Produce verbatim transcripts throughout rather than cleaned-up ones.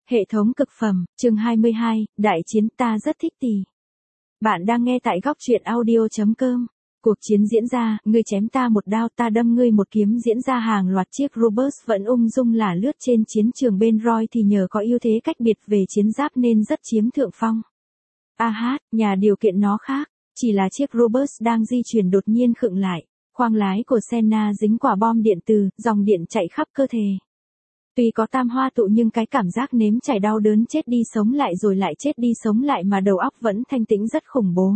Hệ thống cực phẩm, chương hai mươi hai, đại chiến ta rất thích tỷ. Bạn đang nghe tại góc truyện audio chấm com. Cuộc chiến diễn ra, ngươi chém ta một đao ta đâm ngươi một kiếm diễn ra hàng loạt chiếc Robus vẫn ung dung lả lướt trên chiến trường bên Roy thì nhờ có ưu thế cách biệt về chiến giáp nên rất chiếm thượng phong. A hát, nhà điều kiện nó khác, chỉ là chiếc Robus đang di chuyển đột nhiên khựng lại, khoang lái của Senna dính quả bom điện từ, dòng điện chạy khắp cơ thể. Tuy có tam hoa tụ nhưng cái cảm giác nếm trải đau đớn chết đi sống lại rồi lại chết đi sống lại mà đầu óc vẫn thanh tĩnh rất khủng bố.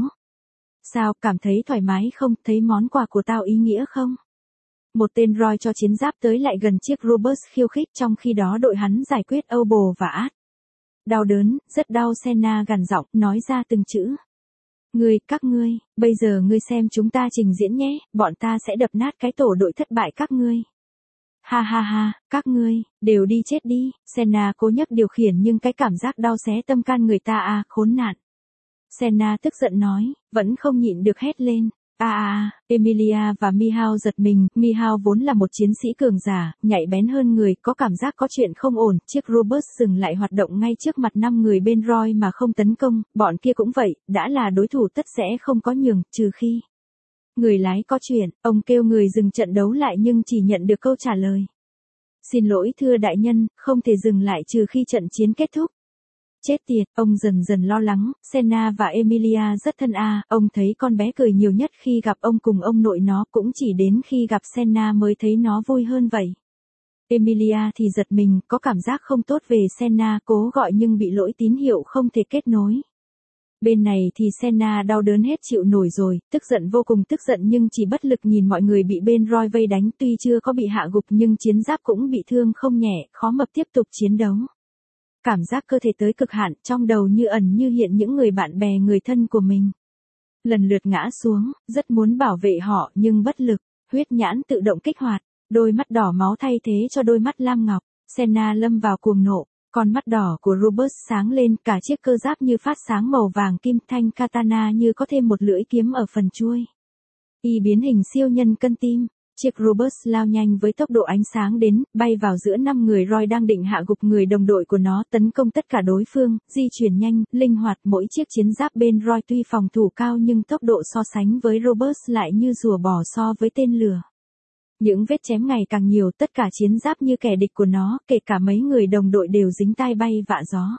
Sao, cảm thấy thoải mái không, thấy món quà của tao ý nghĩa không? Một tên Roy cho chiến giáp tới lại gần chiếc Robus khiêu khích trong khi đó đội hắn giải quyết Obel và Át. Đau đớn, rất đau Senna gằn giọng, nói ra từng chữ. Ngươi, các ngươi, bây giờ ngươi xem chúng ta trình diễn nhé, bọn ta sẽ đập nát cái tổ đội thất bại các ngươi. Ha ha ha, các ngươi, đều đi chết đi, Senna cố nhấc điều khiển nhưng cái cảm giác đau xé tâm can người ta à, khốn nạn. Senna tức giận nói, vẫn không nhịn được hét lên. À à à, Emilia và Michał giật mình, Michał vốn là một chiến sĩ cường giả, nhạy bén hơn người, có cảm giác có chuyện không ổn, chiếc Robus dừng lại hoạt động ngay trước mặt năm người bên Roy mà không tấn công, bọn kia cũng vậy, đã là đối thủ tất sẽ không có nhường, trừ khi. Người lái có chuyện, ông kêu người dừng trận đấu lại nhưng chỉ nhận được câu trả lời. Xin lỗi thưa đại nhân, không thể dừng lại trừ khi trận chiến kết thúc. Chết tiệt, ông dần dần lo lắng, Senna và Emilia rất thân a, à, ông thấy con bé cười nhiều nhất khi gặp ông cùng ông nội nó, cũng chỉ đến khi gặp Senna mới thấy nó vui hơn vậy. Emilia thì giật mình, có cảm giác không tốt về Senna, cố gọi nhưng bị lỗi tín hiệu không thể kết nối. Bên này thì Senna đau đớn hết chịu nổi rồi, tức giận vô cùng tức giận nhưng chỉ bất lực nhìn mọi người bị bên Roy vây đánh, tuy chưa có bị hạ gục nhưng chiến giáp cũng bị thương không nhẹ, khó mập tiếp tục chiến đấu. Cảm giác cơ thể tới cực hạn, trong đầu như ẩn như hiện những người bạn bè người thân của mình. Lần lượt ngã xuống, rất muốn bảo vệ họ nhưng bất lực, huyết nhãn tự động kích hoạt, đôi mắt đỏ máu thay thế cho đôi mắt lam ngọc, Senna lâm vào cuồng nộ. Con mắt đỏ của Robus sáng lên, cả chiếc cơ giáp như phát sáng màu vàng kim, thanh katana như có thêm một lưỡi kiếm ở phần chuôi. Y biến hình siêu nhân cân tim, chiếc Robus lao nhanh với tốc độ ánh sáng đến, bay vào giữa năm người Roy đang định hạ gục người đồng đội của nó, tấn công tất cả đối phương, di chuyển nhanh, linh hoạt, mỗi chiếc chiến giáp bên Roy tuy phòng thủ cao nhưng tốc độ so sánh với Robus lại như rùa bò so với tên lửa. Những vết chém ngày càng nhiều, tất cả chiến giáp như kẻ địch của nó, kể cả mấy người đồng đội đều dính tai bay vạ gió.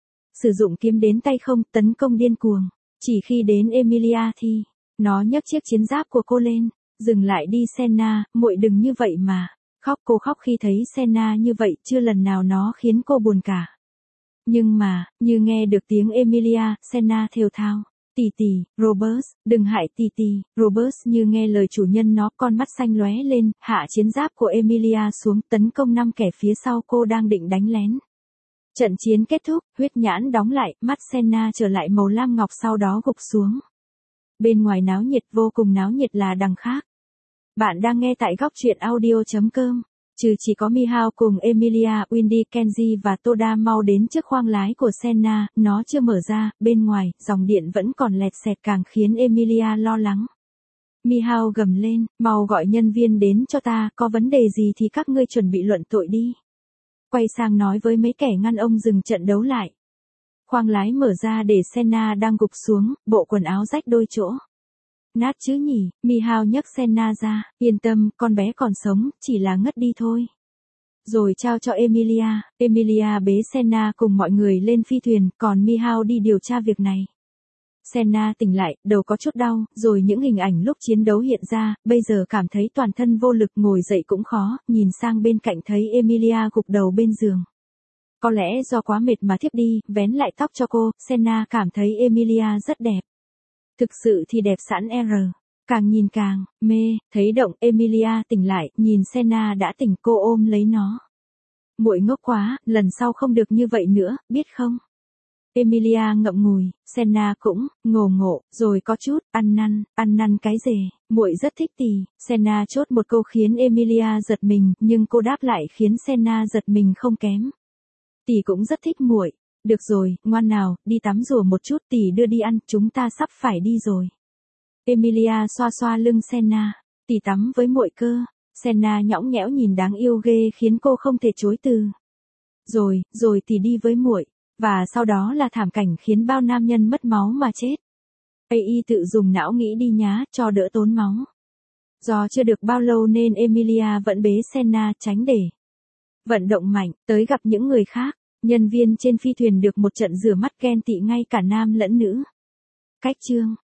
Sử dụng kiếm đến tay không, tấn công điên cuồng. Chỉ khi đến Emilia thì, nó nhấc chiếc chiến giáp của cô lên. Dừng lại đi Senna, muội đừng như vậy mà. Khóc, cô khóc khi thấy Senna như vậy, chưa lần nào nó khiến cô buồn cả. Nhưng mà, như nghe được tiếng Emilia, Senna thều thào. Tì tì, Robus, đừng hại tì tì, Robus như nghe lời chủ nhân nó, con mắt xanh lóe lên, hạ chiến giáp của Emilia xuống, tấn công năm kẻ phía sau cô đang định đánh lén. Trận chiến kết thúc, huyết nhãn đóng lại, mắt Senna trở lại màu lam ngọc sau đó gục xuống. Bên ngoài náo nhiệt, vô cùng náo nhiệt là đằng khác. Bạn đang nghe tại góc truyện audio chấm com. Trừ chỉ có Michał cùng Emilia, Wendy, Kenji và Toda mau đến trước khoang lái của Senna, nó chưa mở ra, bên ngoài, dòng điện vẫn còn lẹt xẹt càng khiến Emilia lo lắng. Michał gầm lên, mau gọi nhân viên đến cho ta, có vấn đề gì thì các ngươi chuẩn bị luận tội đi. Quay sang nói với mấy kẻ ngăn ông dừng trận đấu lại. Khoang lái mở ra để Senna đang gục xuống, bộ quần áo rách đôi chỗ. Nát chứ nhỉ, Michał nhấc Senna ra, yên tâm, con bé còn sống, chỉ là ngất đi thôi. Rồi trao cho Emilia, Emilia bế Senna cùng mọi người lên phi thuyền, còn Michał đi điều tra việc này. Senna tỉnh lại, đầu có chút đau, rồi những hình ảnh lúc chiến đấu hiện ra, bây giờ cảm thấy toàn thân vô lực, ngồi dậy cũng khó, nhìn sang bên cạnh thấy Emilia gục đầu bên giường. Có lẽ do quá mệt mà thiếp đi, vén lại tóc cho cô, Senna cảm thấy Emilia rất đẹp. Thực sự thì đẹp sẵn R. Càng nhìn càng, mê, thấy động, Emilia tỉnh lại, nhìn Senna đã tỉnh cô ôm lấy nó. Muội ngốc quá, lần sau không được như vậy nữa, biết không? Emilia ngậm ngùi, Senna cũng, ngồ ngộ, rồi có chút, ăn năn, ăn năn cái gì, muội rất thích tì. Senna chốt một câu khiến Emilia giật mình, nhưng cô đáp lại khiến Senna giật mình không kém. Tì cũng rất thích muội. Được rồi, ngoan nào, đi tắm rửa một chút, tỷ đưa đi ăn, chúng ta sắp phải đi rồi. Emilia xoa xoa lưng Senna, tỷ tắm với muội cơ. Senna nhõng nhẽo nhìn đáng yêu ghê khiến cô không thể chối từ. Rồi, rồi thì đi với muội, và sau đó là thảm cảnh khiến bao nam nhân mất máu mà chết. a i tự dùng não nghĩ đi nhá, cho đỡ tốn máu. Do chưa được bao lâu nên Emilia vẫn bế Senna tránh để vận động mạnh, tới gặp những người khác. Nhân viên trên phi thuyền được một trận rửa mắt ghen tị ngay cả nam lẫn nữ. Cách chương